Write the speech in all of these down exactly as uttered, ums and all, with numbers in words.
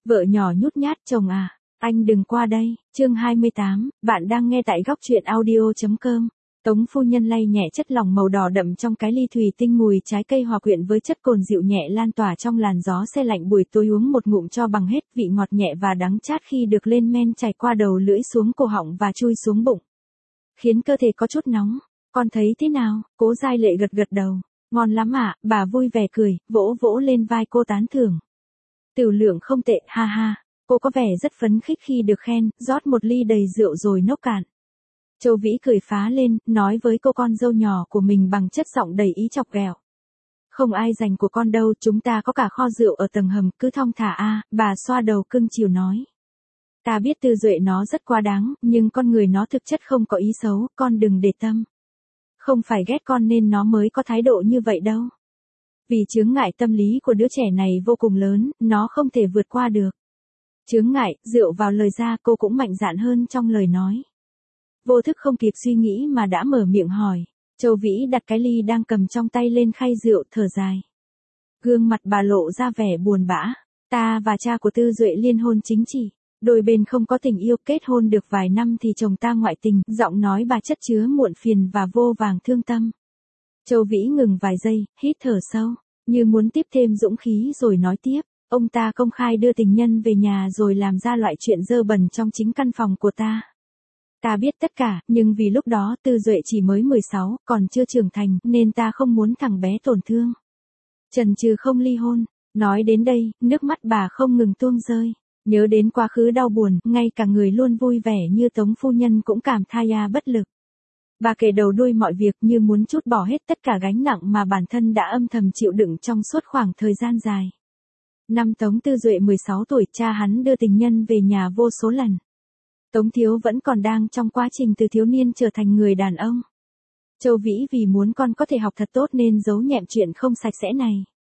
Vợ nhỏ nhút nhát chồng à, anh đừng qua đây, chương hai mươi tám, bạn đang nghe tại góc truyện audio.com. Tống phu nhân lay nhẹ chất lỏng màu đỏ đậm trong cái ly thủy tinh mùi trái cây hòa quyện với chất cồn dịu nhẹ lan tỏa trong làn gió se lạnh buổi tối, uống một ngụm cho bằng hết, vị ngọt nhẹ và đắng chát khi được lên men chảy qua đầu lưỡi xuống cổ họng và chui xuống bụng, khiến cơ thể có chút nóng. Con thấy thế nào? Cố Giai Lệ gật gật đầu. Ngon lắm ạ, à, bà vui vẻ cười, vỗ vỗ lên vai cô tán thưởng. Tửu lượng không tệ, ha ha. Cô có vẻ rất phấn khích khi được khen, rót một ly đầy rượu rồi nốc cạn. Châu Vĩ cười phá lên, nói với cô con dâu nhỏ của mình bằng chất giọng đầy ý chọc ghẹo. Không ai giành của con đâu, chúng ta có cả kho rượu ở tầng hầm, cứ thong thả a, à, bà xoa đầu cưng chiều nói. Ta biết Tư Duệ nó rất quá đáng, nhưng con người nó thực chất không có ý xấu, con đừng để tâm. Không phải ghét con nên nó mới có thái độ như vậy đâu. Vì chướng ngại tâm lý của đứa trẻ này vô cùng lớn, nó không thể vượt qua được. Chướng ngại, rượu vào lời ra, cô cũng mạnh dạn hơn trong lời nói. Vô thức không kịp suy nghĩ mà đã mở miệng hỏi. Châu Vĩ đặt cái ly đang cầm trong tay lên khay rượu, thở dài. Gương mặt bà lộ ra vẻ buồn bã. Ta và cha của Tư Duệ liên hôn chính trị. Đôi bên không có tình yêu, kết hôn được vài năm thì chồng ta ngoại tình. Giọng nói bà chất chứa muộn phiền và vô vàng thương tâm. Châu Vĩ ngừng vài giây, hít thở sâu, như muốn tiếp thêm dũng khí rồi nói tiếp. Ông ta công khai đưa tình nhân về nhà rồi làm ra loại chuyện dơ bẩn trong chính căn phòng của ta. Ta biết tất cả, nhưng vì lúc đó Tư Duệ chỉ mới mười sáu, còn chưa trưởng thành, nên ta không muốn thằng bé tổn thương. Chần chừ không ly hôn. Nói đến đây, nước mắt bà không ngừng tuôn rơi. Nhớ đến quá khứ đau buồn, ngay cả người luôn vui vẻ như Tống phu nhân cũng cảm tha ya bất lực. Bà kể đầu đuôi mọi việc như muốn trút bỏ hết tất cả gánh nặng mà bản thân đã âm thầm chịu đựng trong suốt khoảng thời gian dài. Năm Tống Tư Duệ mười sáu tuổi, cha hắn đưa tình nhân về nhà vô số lần. Tống Thiếu vẫn còn đang trong quá trình từ thiếu niên trở thành người đàn ông. Châu Vĩ vì muốn con có thể học thật tốt nên giấu nhẹm chuyện không sạch sẽ này.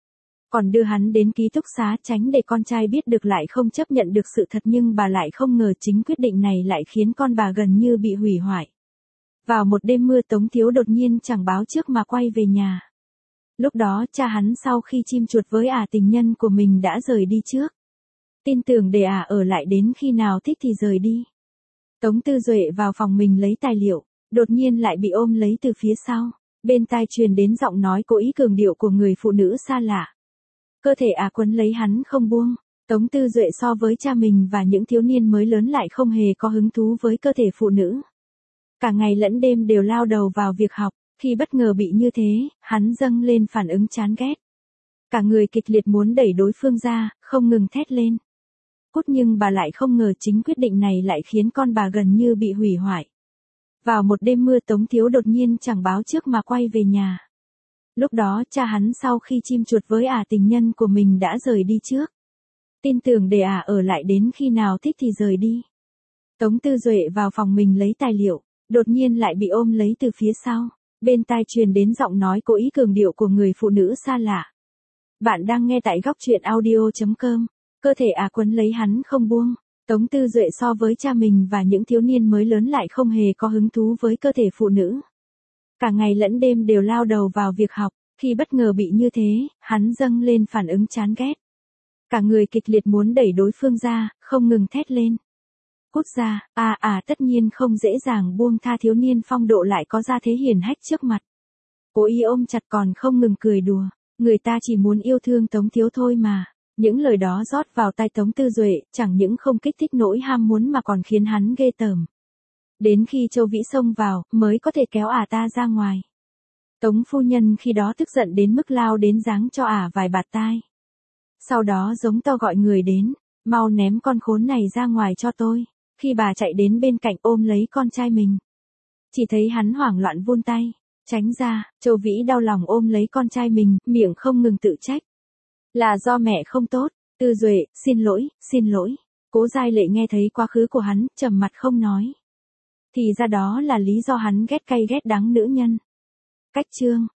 Còn đưa hắn đến ký túc xá tránh để con trai biết được, lại không chấp nhận được sự thật, nhưng bà lại không ngờ chính quyết định này lại khiến con bà gần như bị hủy hoại. Vào một đêm mưa, Tống Thiếu đột nhiên chẳng báo trước mà quay về nhà. Lúc đó cha hắn sau khi chim chuột với ả tình nhân của mình đã rời đi trước. Tin tưởng để ả ở lại đến khi nào thích thì rời đi. Tống Tư Duệ vào phòng mình lấy tài liệu, đột nhiên lại bị ôm lấy từ phía sau. Bên tai truyền đến giọng nói cố ý cường điệu của người phụ nữ xa lạ. Cơ thể ả quấn lấy hắn không buông. Tống Tư Duệ so với cha mình và những thiếu niên mới lớn lại không hề có hứng thú với cơ thể phụ nữ. Cả ngày lẫn đêm đều lao đầu vào việc học. Khi bất ngờ bị như thế, hắn dâng lên phản ứng chán ghét. Cả người kịch liệt muốn đẩy đối phương ra, không ngừng thét lên. Cút, nhưng bà lại không ngờ chính quyết định này lại khiến con bà gần như bị hủy hoại. Vào một đêm mưa, Tống Thiếu đột nhiên chẳng báo trước mà quay về nhà. Lúc đó cha hắn sau khi chim chuột với ả tình nhân của mình đã rời đi trước. Tin tưởng để ả ở lại đến khi nào thích thì rời đi. Tống Tư Duệ vào phòng mình lấy tài liệu, đột nhiên lại bị ôm lấy từ phía sau. Bên tai truyền đến giọng nói cố ý cường điệu của người phụ nữ xa lạ. Bạn đang nghe tại góc truyện audio.com. Cơ thể ả quấn lấy hắn không buông. Tống Tư Duệ so với cha mình và những thiếu niên mới lớn lại không hề có hứng thú với cơ thể phụ nữ. Cả ngày lẫn đêm đều lao đầu vào việc học. Khi bất ngờ bị như thế, hắn dâng lên phản ứng chán ghét. Cả người kịch liệt muốn đẩy đối phương ra, không ngừng thét lên. Cút ra, à à tất nhiên không dễ dàng buông tha thiếu niên phong độ lại có ra thế hiển hách trước mặt. Cố ý ôm chặt còn không ngừng cười đùa. Người ta chỉ muốn yêu thương Tống Thiếu thôi mà. Những lời đó rót vào tai Tống Tư Duệ, chẳng những không kích thích nỗi ham muốn mà còn khiến hắn ghê tởm. Đến khi Châu Vĩ xông vào, mới có thể kéo ả ta ra ngoài. Tống phu nhân khi đó tức giận đến mức lao đến giáng cho ả vài bạt tai. Sau đó giống to gọi người đến, mau ném con khốn này ra ngoài cho tôi. Khi bà chạy đến bên cạnh ôm lấy con trai mình, chỉ thấy hắn hoảng loạn vươn tay, tránh ra. Châu Vĩ đau lòng ôm lấy con trai mình, miệng không ngừng tự trách. Là do mẹ không tốt. Tư Duệ, xin lỗi, xin lỗi. Cố Giai Lệ nghe thấy quá khứ của hắn, trầm mặt không nói. Thì ra đó là lý do hắn ghét cay ghét đắng nữ nhân. Cách chương.